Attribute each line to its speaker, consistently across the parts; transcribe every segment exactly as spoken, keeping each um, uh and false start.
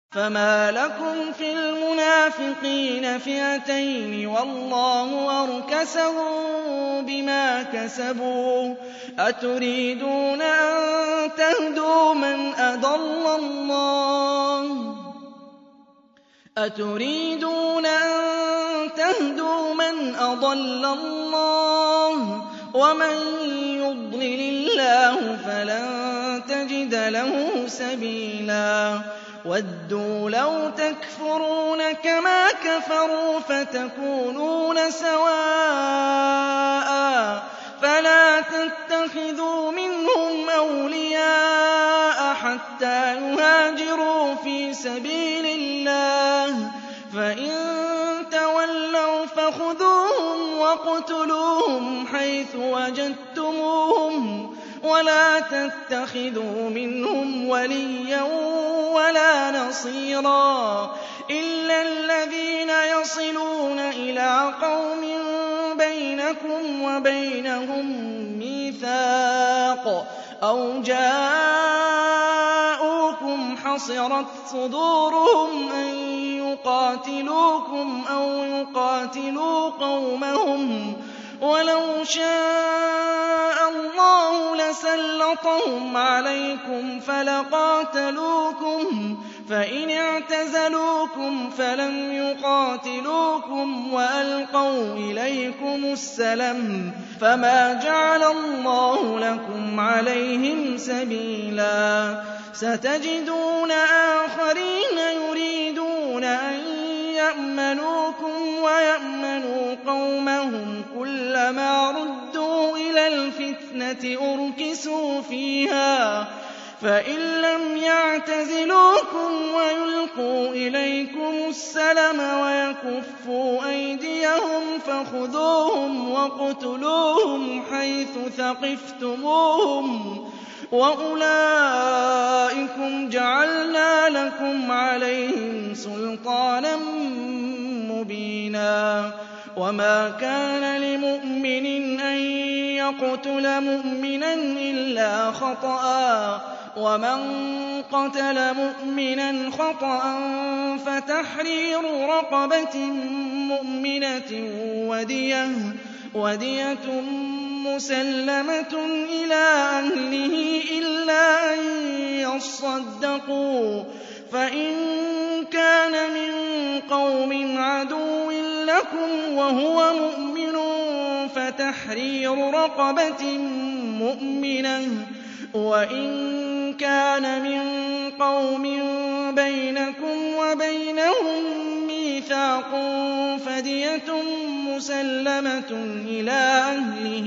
Speaker 1: فَمَا لَكُمْ فِي الْمُنَافِقِينَ فِئَتَيْنِ وَاللَّهُ أَرْكَسَهُم بِمَا كَسَبُوا ۚ أَتُرِيدُونَ أَن تَهْدُوا مَنْ أَضَلَّ اللَّهُ أَتُرِيدُونَ أَن تَهْدُوا مَنْ أَضَلَّ اللَّهُ وَمَن يُضْلِلِ اللَّهُ فَلَن تَجِدَ لَهُ سَبِيلًا وَدُّوا لَوْ تَكْفُرُونَ كَمَا كَفَرُوا فَتَكُونُونَ سَوَاءً فَلَا تَتَّخِذُوا مِنْهُمْ أَوْلِيَاءَ حَتَّىٰ يُهَاجِرُوا فِي سَبِيلِ اللَّهِ ۚ فَإِن تَوَلَّوْا فَخُذُوهُمْ وَاقْتُلُوهُمْ حَيْثُ وَجَدتُّمُوهُمْ وَلَا تَتَّخِذُوا مِنْهُمْ وَلِيًّا وَلَا نَصِيرًا إِلَّا الَّذِينَ يَصِلُونَ إِلَىٰ قَوْمٍ بَيْنَكُمْ وَبَيْنَهُم مِّيثَاقٌ أَوْ جَاءُوكُمْ حَصِرَتْ صُدُورُهُمْ أَن يُقَاتِلُوكُمْ أَوْ يُقَاتِلُوا قَوْمَهُمْ ۚ وَلَوْ شَاءَ اللَّهُ لَسَلَّطَهُمْ عَلَيْكُمْ فَلَقَاتَلُوكُمْ ۚ فَإِنِ اعْتَزَلُوكُمْ فَلَمْ يُقَاتِلُوكُمْ وَأَلْقَوْا إِلَيْكُمُ السَّلَمَ فَمَا جَعَلَ اللَّهُ لَكُمْ عَلَيْهِمْ سَبِيلًا سَتَجِدُونَ آخَرِينَ يُرِيدُونَ أَن يَأْمَنُوكُمْ وَيَأْمَنُوا قَوْمَهُمْ كُلَّمَا رُدُّوا إِلَى الْفِتْنَةِ أُرْكِسُوا فِيهَا فَإِن لَّمْ يَعْتَزِلُوكُمْ وَيُلْقُوا إِلَيْكُمُ السَّلَمَ وَيَكُفُّوا أَيْدِيَهُمْ فَخُذُوهُمْ وَاقْتُلُوهُمْ حَيْثُ ثَقِفْتُمُوهُمْ ۚ وَأُولَٰئِكُمْ جَعَلْنَا لَكُمْ عَلَيْهِمْ سُلْطَانًا مُّبِينًا وَمَا كَانَ لِمُؤْمِنٍ أَن يَقْتُلَ مُؤْمِنًا إِلَّا خَطَأً ۚ وَمَن قَتَلَ مُؤْمِنًا خَطَأً فَتَحْرِيرُ رَقَبَةٍ مُّؤْمِنَةٍ وَدِيَةٌ مُّسَلَّمَةٌ إِلَىٰ أَهْلِهِ إِلَّا أَن يَصَّدَّقُوا ۚ فَإِن كَانَ مِن قَوْمٍ عَدُوٍّ لَّكُمْ وَهُوَ مُؤْمِنٌ فَتَحْرِيرُ رَقَبَةٍ مُّؤْمِنَةٍ ۖ وَإِن كَانَ مِن قَوْمٍ بَيْنَكُمْ وَبَيْنَهُم مِّيثَاقٌ فَدِيَةٌ مُّسَلَّمَةٌ إِلَىٰ أَهْلِهِ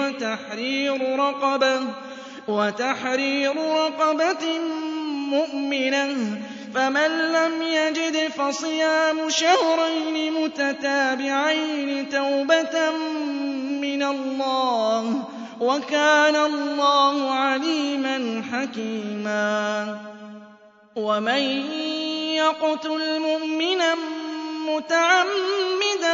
Speaker 1: وَتَحْرِيرُ رَقَبَةٍ مُّؤْمِنَةٍ ۖ فَمَن لَّمْ يَجِدْ فَصِيَامُ شَهْرَيْنِ مُتَتَابِعَيْنِ تَوْبَةً مِّنَ اللَّهِ ۗ وَكَانَ اللَّهُ عَلِيمًا حَكِيمًا وَمَن يَقْتُلْ مُؤْمِنًا مُّتَعَمِّدًا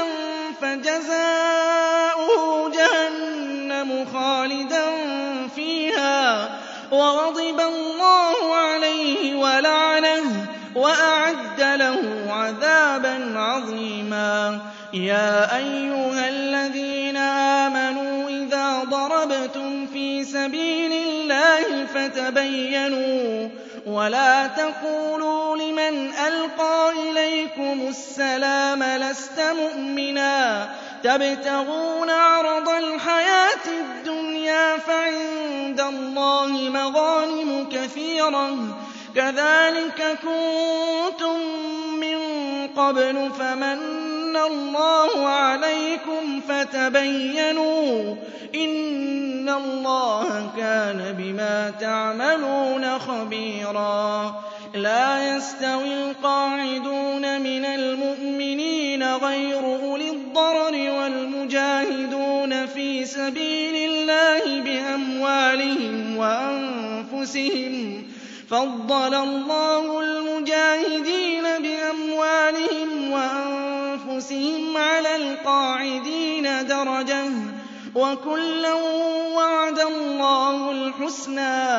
Speaker 1: فَجَزَاؤُهُ جَهَنَّمُ خَالِدًا فِيهَا وَغَضِبَ اللَّهُ عَلَيْهِ وَلَعَنَهُ وَأَعَدَّ لَهُ عَذَابًا عَظِيمًا يَا أَيُّهَا الَّذِينَ آمَنُوا إِذَا ضَرَبْتُمْ فِي سَبِيلِ اللَّهِ فَتَبَيَّنُوا وَلَا تَقُولُوا لِمَنْ أَلْقَىٰ إِلَيْكُمُ السَّلَامَ لَسْتَ مُؤْمِنًا تَبْتَغُونَ عَرَضَ الْحَيَاةِ الدُّنْيَا فَعِندَ اللَّهِ مَغَانِمُ كَثِيرَةٌ كَذَٰلِكَ كُنتُم مِّن قَبْلُ فَمَنَّ اللَّهُ عَلَيْكُمْ فَتَبَيَّنُوا ۚ إِنَّ اللَّهَ كَانَ بِمَا تَعْمَلُونَ خَبِيرًا لَّا يَسْتَوِي الْقَاعِدُونَ مِنَ الْمُؤْمِنِينَ غَيْرُ أُولِي الضَّرَرِ وَالْمُجَاهِدُونَ فِي سَبِيلِ اللَّهِ بِأَمْوَالِهِمْ وَأَنفُسِهِمْ ۚ فَضَّلَ اللَّهُ الْمُجَاهِدِينَ بِأَمْوَالِهِمْ وَأَنفُسِهِمْ عَلَى الْقَاعِدِينَ دَرَجَةً ۚ وَكُلًّا وَعَدَ اللَّهُ الْحُسْنَىٰ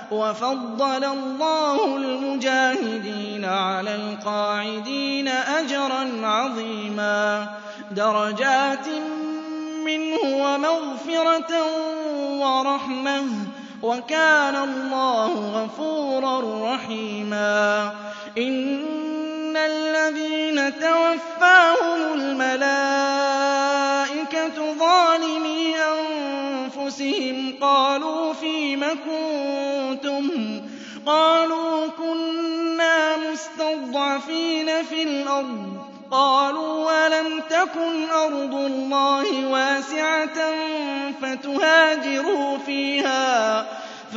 Speaker 1: وَفَضَّلَ اللَّهُ الْمُجَاهِدِينَ عَلَى الْقَاعِدِينَ أَجْرًا عَظِيمًا دَرَجَاتٍ مِّنْهُ وَمَغْفِرَةً وَرَحْمَةً ۚ وَكَانَ اللَّهُ غَفُورًا رَّحِيمًا إِنَّ الَّذِينَ تَوَفَّاهُمُ الْمَلَائِكَةُ ظَالِمِي أَنفُسِهِمْ قَالُوا فِيمَ كُنتُمْ ۖ قَالُوا كُنَّا مُسْتَضْعَفِينَ فِي الْأَرْضِ ۚ قَالُوا أَلَمْ تَكُنْ أَرْضُ اللَّهِ وَاسِعَةً فَتُهَاجِرُوا فِيهَا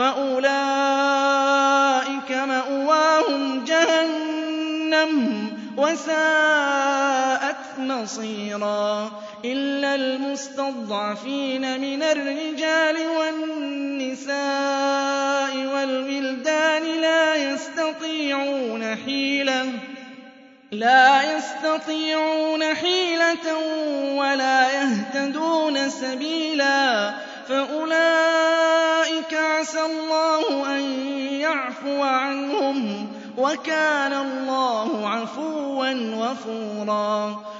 Speaker 1: فَأُولَٰئِكَ مَأْوَاهُمْ جَهَنَّمُ ۖ وَسَاءَتْ مَصِيرًا إِلَّا الْمُسْتَضْعَفِينَ مِنَ الرِّجَالِ وَالنِّسَاءِ وَالْوِلْدَانِ لَا يَسْتَطِيعُونَ حِيلَةً لا يستطيعون حيلة ولا يهتدون سبيلا فأولئك عسى الله أن يعفو عنهم وكان الله عفوا غفورا